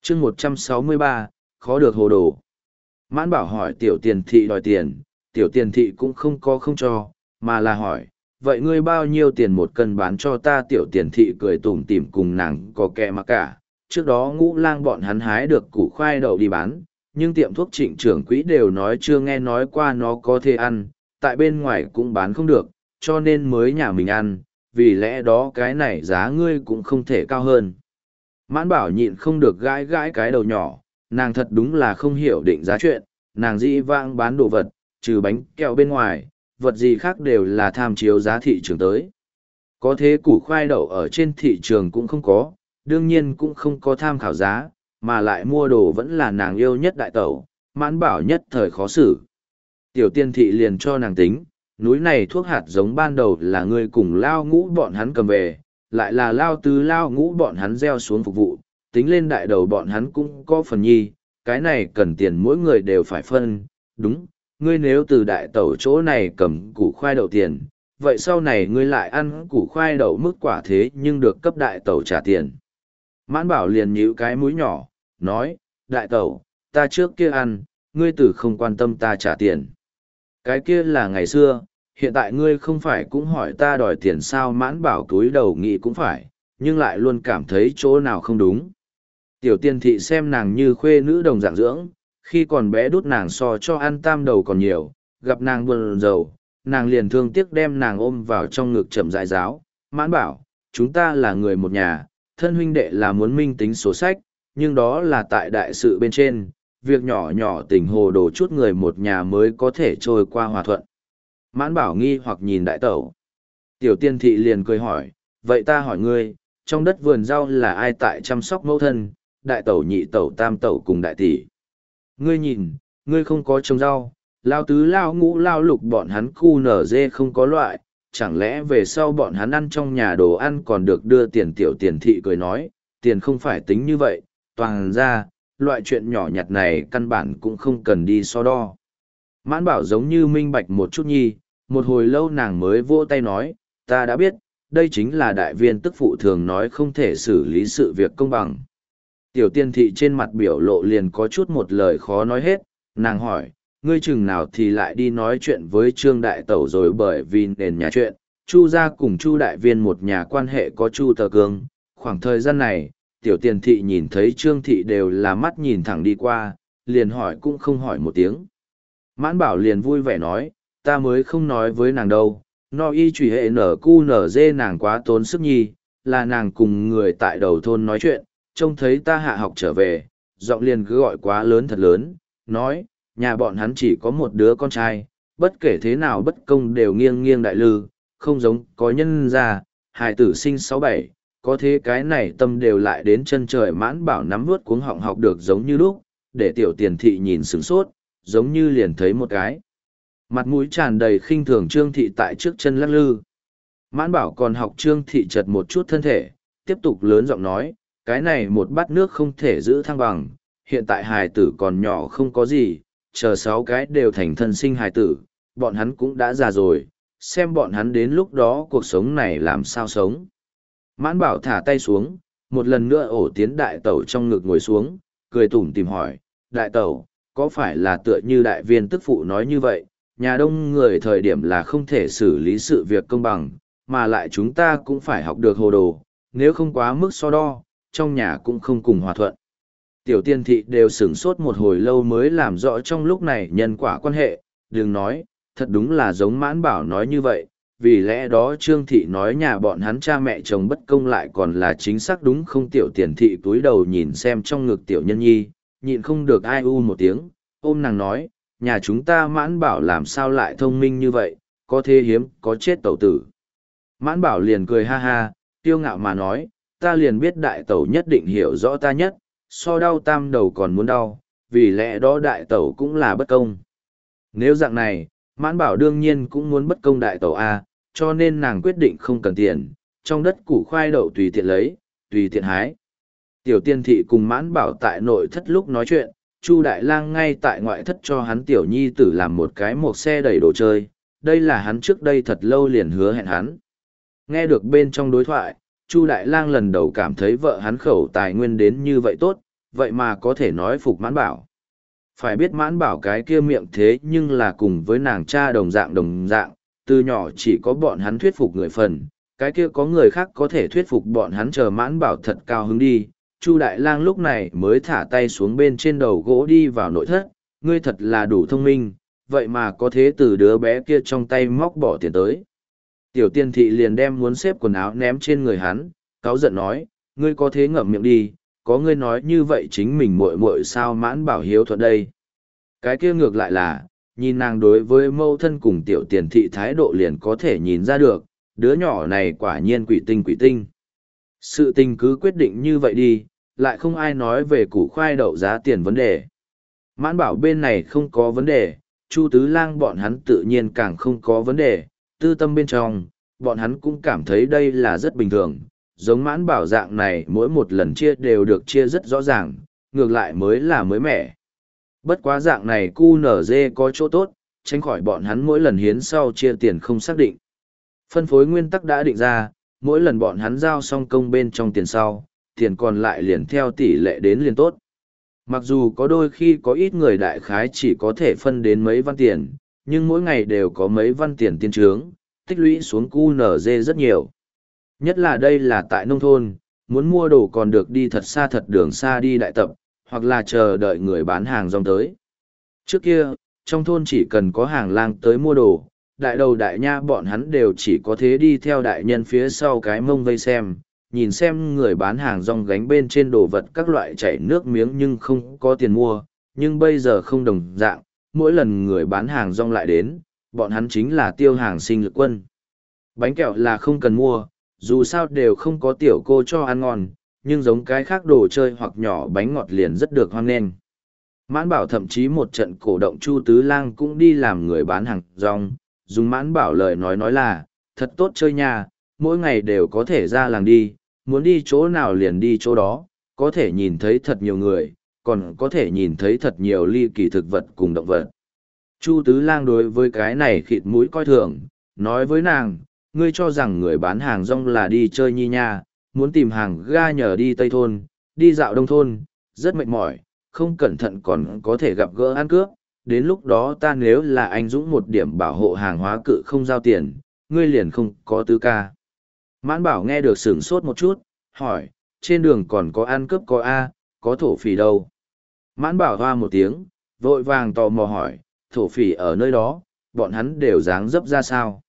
chương 163, khó được hồ đồ. Mãn Bảo hỏi tiểu tiền thị đòi tiền, tiểu tiền thị cũng không có không cho, mà là hỏi, vậy ngươi bao nhiêu tiền một cân bán cho ta? Tiểu tiền thị cười tủm tỉm cùng nàng có kẻ mà cả. Trước đó Ngũ Lang bọn hắn hái được củ khoai đậu đi bán, nhưng tiệm thuốc Trịnh trưởng quỹ đều nói chưa nghe nói qua nó có thể ăn, tại bên ngoài cũng bán không được, cho nên mới nhà mình ăn, vì lẽ đó cái này giá ngươi cũng không thể cao hơn. Mãn Bảo nhịn không được gãi gãi cái đầu nhỏ, nàng thật đúng là không hiểu định giá chuyện, nàng dĩ vãng bán đồ vật, trừ bánh kẹo bên ngoài, vật gì khác đều là tham chiếu giá thị trường tới. Có thế củ khoai đậu ở trên thị trường cũng không có, đương nhiên cũng không có tham khảo giá, mà lại mua đồ vẫn là nàng yêu nhất đại tẩu, Mãn Bảo nhất thời khó xử. Tiểu tiên thị liền cho nàng tính, núi này thuốc hạt giống ban đầu là ngươi cùng Lao Ngũ bọn hắn cầm về, lại là Lao Tứ Lao Ngũ bọn hắn gieo xuống phục vụ, tính lên đại đầu bọn hắn cũng có phần nhi, cái này cần tiền mỗi người đều phải phân, đúng, ngươi nếu từ đại tẩu chỗ này cầm củ khoai đậu tiền, vậy sau này ngươi lại ăn củ khoai đậu mức quả thế nhưng được cấp đại tẩu trả tiền. Mãn Bảo liền nhíu cái mũi nhỏ, nói, đại tẩu, ta trước kia ăn, ngươi tử không quan tâm ta trả tiền. Cái kia là ngày xưa, hiện tại ngươi không phải cũng hỏi ta đòi tiền sao? Mãn Bảo cúi đầu nghĩ cũng phải, nhưng lại luôn cảm thấy chỗ nào không đúng. Tiểu tiên thị xem nàng như khuê nữ đồng dạng dưỡng, khi còn bé đút nàng so cho ăn tam đầu còn nhiều, gặp nàng buồn rầu, nàng liền thương tiếc đem nàng ôm vào trong ngực chậm rãi giáo. Mãn Bảo, chúng ta là người một nhà, thân huynh đệ là muốn minh tính sổ sách, nhưng đó là tại đại sự bên trên, việc nhỏ nhỏ tình hồ đồ chút người một nhà mới có thể trôi qua hòa thuận. Mãn Bảo nghi hoặc nhìn đại tẩu. Tiểu tiên thị liền cười hỏi, vậy ta hỏi ngươi, trong đất vườn rau là ai tại chăm sóc mẫu thân, đại tẩu nhị tẩu tam tẩu cùng đại tỷ? Ngươi nhìn, ngươi không có trồng rau, Lao Tứ Lao Ngũ Lao Lục bọn hắn khu nở dê không có loại, chẳng lẽ về sau bọn hắn ăn trong nhà đồ ăn còn được đưa tiền? Tiểu tiền thị cười nói, tiền không phải tính như vậy, toàn ra, loại chuyện nhỏ nhặt này căn bản cũng không cần đi so đo. Mãn Bảo giống như minh bạch một chút nhi, một hồi lâu nàng mới vỗ tay nói, ta đã biết, đây chính là đại viên tức phụ thường nói không thể xử lý sự việc công bằng. Tiểu tiên thị trên mặt biểu lộ liền có chút một lời khó nói hết, nàng hỏi, ngươi chừng nào thì lại đi nói chuyện với Trương Đại Tẩu rồi? Bởi vì nền nhà chuyện, Chu gia cùng Chu Đại Viên một nhà quan hệ có Chu Tờ Cương, khoảng thời gian này, tiểu tiền thị nhìn thấy Trương thị đều là mắt nhìn thẳng đi qua, liền hỏi cũng không hỏi một tiếng. Mãn Bảo liền vui vẻ nói, ta mới không nói với nàng đâu, no y trùy hệ nở cu nở dê nàng quá tốn sức nhi, là nàng cùng người tại đầu thôn nói chuyện, trông thấy ta hạ học trở về, giọng liền cứ gọi quá lớn thật lớn, nói, nhà bọn hắn chỉ có một đứa con trai, bất kể thế nào bất công đều nghiêng nghiêng đại lư, không giống có nhân gia, hài tử sinh 6-7, có thế cái này tâm đều lại đến chân trời. Mãn Bảo nắm vướt cuống họng học được giống như lúc, để tiểu tiền thị nhìn sửng sốt, giống như liền thấy một cái. Mặt mũi tràn đầy khinh thường Trương thị tại trước chân lắc lư. Mãn Bảo còn học Trương thị chật một chút thân thể, tiếp tục lớn giọng nói, cái này một bát nước không thể giữ thăng bằng, hiện tại hài tử còn nhỏ không có gì, chờ 6 cái đều thành thân sinh hài tử, bọn hắn cũng đã già rồi, xem bọn hắn đến lúc đó cuộc sống này làm sao sống. Mãn Bảo thả tay xuống, một lần nữa ổ tiến đại tẩu trong ngực ngồi xuống, cười tủm tìm hỏi, đại tẩu, có phải là tựa như đại viên tức phụ nói như vậy, nhà đông người thời điểm là không thể xử lý sự việc công bằng, mà lại chúng ta cũng phải học được hồ đồ, nếu không quá mức so đo, trong nhà cũng không cùng hòa thuận. Tiểu tiên thị đều sửng sốt một hồi lâu mới làm rõ trong lúc này nhân quả quan hệ, đừng nói, thật đúng là giống Mãn Bảo nói như vậy, vì lẽ đó Trương thị nói nhà bọn hắn cha mẹ chồng bất công lại còn là chính xác đúng không? Tiểu tiền thị túi đầu nhìn xem trong ngực tiểu nhân nhi, nhịn không được ai u một tiếng, ôm nàng nói, nhà chúng ta Mãn Bảo làm sao lại thông minh như vậy, có thế hiếm có chết tẩu tử. Mãn Bảo liền cười ha ha, tiêu ngạo mà nói, ta liền biết đại tẩu nhất định hiểu rõ ta nhất, so đau tam đầu còn muốn đau, vì lẽ đó đại tẩu cũng là bất công. Nếu dạng này, Mãn Bảo đương nhiên cũng muốn bất công đại tẩu A, cho nên nàng quyết định không cần tiền, trong đất củ khoai đậu tùy tiện lấy, tùy tiện hái. Tiểu tiên thị cùng Mãn Bảo tại nội thất lúc nói chuyện, Chu Đại Lang ngay tại ngoại thất cho hắn tiểu nhi tử làm một cái mộc xe đẩy đồ chơi, đây là hắn trước đây thật lâu liền hứa hẹn hắn. Nghe được bên trong đối thoại, Chu Đại Lang lần đầu cảm thấy vợ hắn khẩu tài nguyên đến như vậy tốt, vậy mà có thể nói phục Mãn Bảo. Phải biết Mãn Bảo cái kia miệng thế nhưng là cùng với nàng cha đồng dạng, từ nhỏ chỉ có bọn hắn thuyết phục người phần, cái kia có người khác có thể thuyết phục bọn hắn chờ Mãn Bảo thật cao hứng đi. Chu Đại Lang lúc này mới thả tay xuống bên trên đầu gỗ đi vào nội thất, ngươi thật là đủ thông minh, vậy mà có thế từ đứa bé kia trong tay móc bỏ tiền tới. Tiểu Tiên Thị liền đem muốn xếp quần áo ném trên người hắn, cáu giận nói, ngươi có thế ngậm miệng đi, có ngươi nói như vậy chính mình muội muội sao Mãn Bảo hiếu thuận đây. Cái kia ngược lại là, nhìn nàng đối với mâu thân cùng Tiểu Tiền Thị thái độ liền có thể nhìn ra được, đứa nhỏ này quả nhiên quỷ tinh. Sự tình cứ quyết định như vậy đi, lại không ai nói về củ khoai đậu giá tiền vấn đề. Mãn Bảo bên này không có vấn đề, Chu Tứ Lang bọn hắn tự nhiên càng không có vấn đề, tư tâm bên trong, bọn hắn cũng cảm thấy đây là rất bình thường, giống Mãn Bảo dạng này mỗi một lần chia đều được chia rất rõ ràng, ngược lại mới là mới mẻ. Bất quá dạng này QNZ có chỗ tốt, tránh khỏi bọn hắn mỗi lần hiến sau chia tiền không xác định. Phân phối nguyên tắc đã định ra, mỗi lần bọn hắn giao xong công bên trong tiền sau, tiền còn lại liền theo tỷ lệ đến liền tốt. Mặc dù có đôi khi có ít người đại khái chỉ có thể phân đến mấy văn tiền, nhưng mỗi ngày đều có mấy văn tiền tiên trướng, tích lũy xuống QNZ rất nhiều. Nhất là đây là tại nông thôn, muốn mua đồ còn được đi thật xa thật đường xa đi đại tập, hoặc là chờ đợi người bán hàng rong tới. Trước kia, trong thôn chỉ cần có hàng lang tới mua đồ, đại đầu đại nha bọn hắn đều chỉ có thế đi theo đại nhân phía sau cái mông vây xem, nhìn xem người bán hàng rong gánh bên trên đồ vật các loại chảy nước miếng nhưng không có tiền mua, nhưng bây giờ không đồng dạng, mỗi lần người bán hàng rong lại đến, bọn hắn chính là tiêu hàng sinh lực quân. Bánh kẹo là không cần mua, dù sao đều không có tiểu cô cho ăn ngon, nhưng giống cái khác đồ chơi hoặc nhỏ bánh ngọt liền rất được hoan nghênh. Mãn Bảo thậm chí một trận cổ động Chu Tứ Lang cũng đi làm người bán hàng rong, dùng Mãn Bảo lời nói là, thật tốt chơi nha, mỗi ngày đều có thể ra làng đi, muốn đi chỗ nào liền đi chỗ đó, có thể nhìn thấy thật nhiều người, còn có thể nhìn thấy thật nhiều ly kỳ thực vật cùng động vật. Chu Tứ Lang đối với cái này khịt mũi coi thường, nói với nàng, ngươi cho rằng người bán hàng rong là đi chơi nhi nha, muốn tìm hàng ga nhờ đi Tây Thôn, đi dạo Đông Thôn, rất mệt mỏi, không cẩn thận còn có thể gặp gỡ ăn cướp, đến lúc đó ta nếu là anh Dũng một điểm bảo hộ hàng hóa cự không giao tiền, ngươi liền không có tư ca. Mãn Bảo nghe được sửng sốt một chút, hỏi, trên đường còn có ăn cướp có A, có thổ phỉ đâu? Mãn Bảo hoa một tiếng, vội vàng tò mò hỏi, thổ phỉ ở nơi đó, bọn hắn đều dáng dấp ra sao?